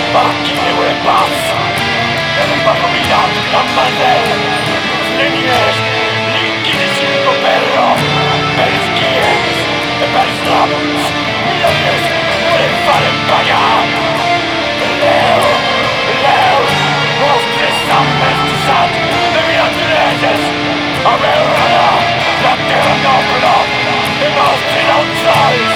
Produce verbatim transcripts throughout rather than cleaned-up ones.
Partiglie pazza, per un barrovillato da bandera, le nies, liquidi cinco perro, per schies e per slavos, millones, vuole fare pagare. Leo, Leo, vostre sammestisat, le miratrices, avevano la terra nobile, i vostri lanciais.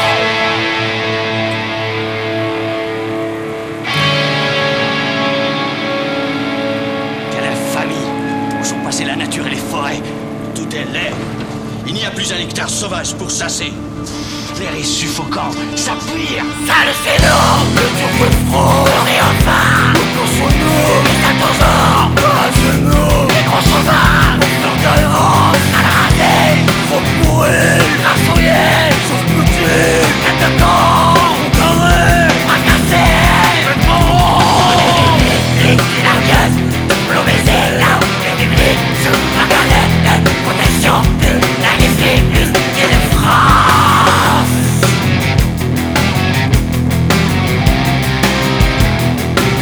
C'est la nature et les forêts. Tout est laid. Il n'y a plus un hectare sauvage pour chasser. L'air est suffocant. Ça pire. Ça le fait non. Le turbo est froid. Le réenfant. Le consommé. Les attendants. Le genou. Les gros sauvages. Le galérant. À la rasée. Faut mourir. Rassouiller. Sauf petit. Maintenant. Carré. Fracassé. Le bon. Les hilarieuses. L'eau baisée là. Sous la galette de protection de la République de France.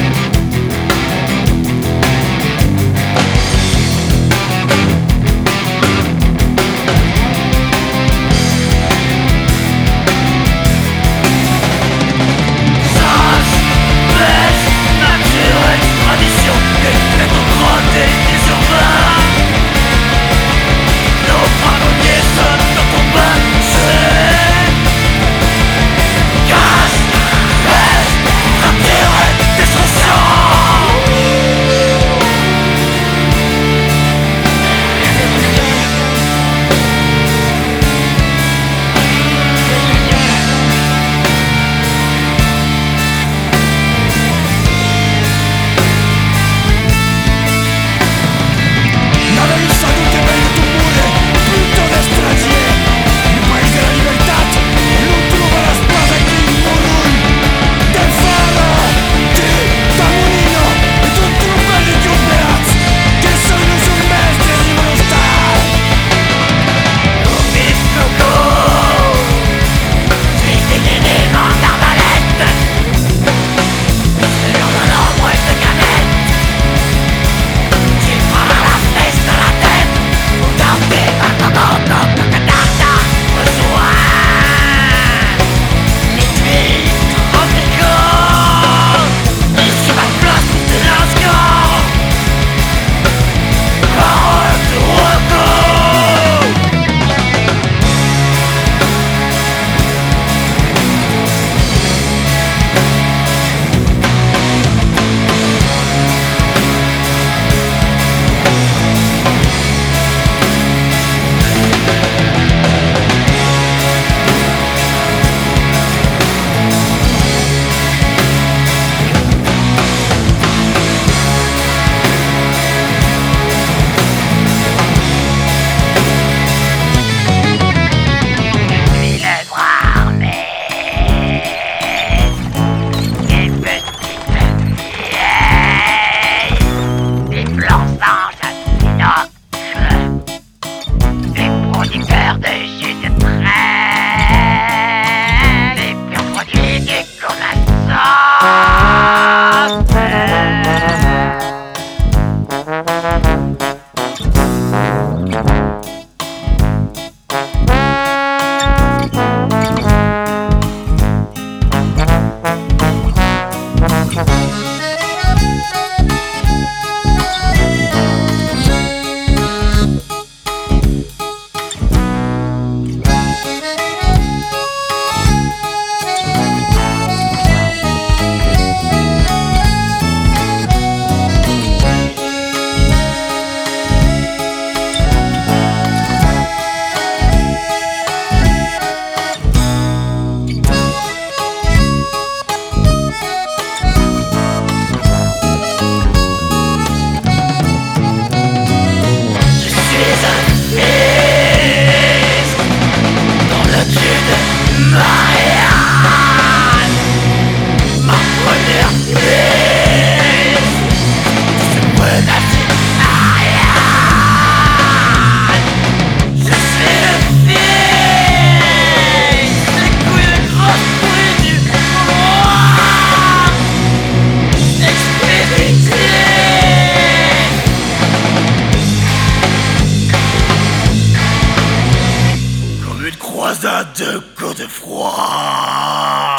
de Godefroy.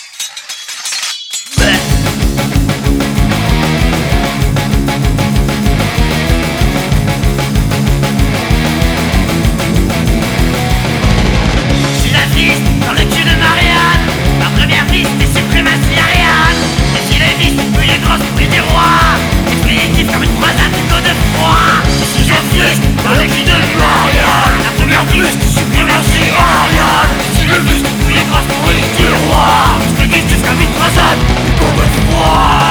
Mais je suis la fils dans le cul de Marianne, ma première fils des suprématies Ariane. Et si les vis, puis les grosses, puis des rois, expéditif comme une croisade de Godefroy. Je suis un fils dans le cul de Marianne, la première fils des suprématies Ariane. Si les vis, puis les grosses, puis des rois, expéditif comme une croisade de Godefroy.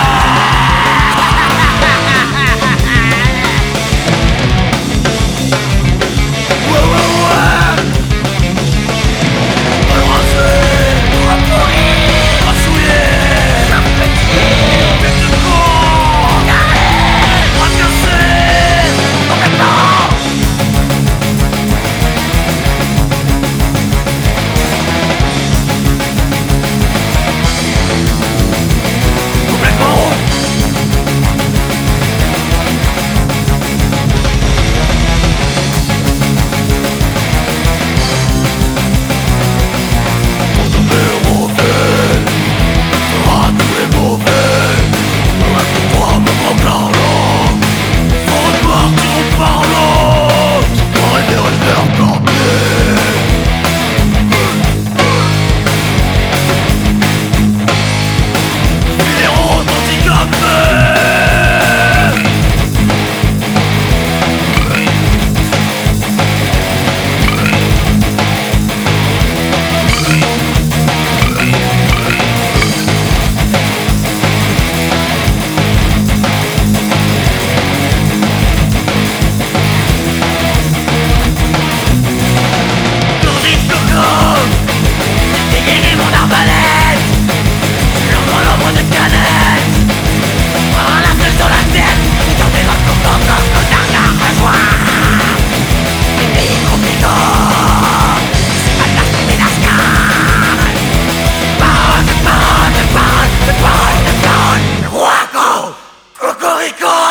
Cocorico!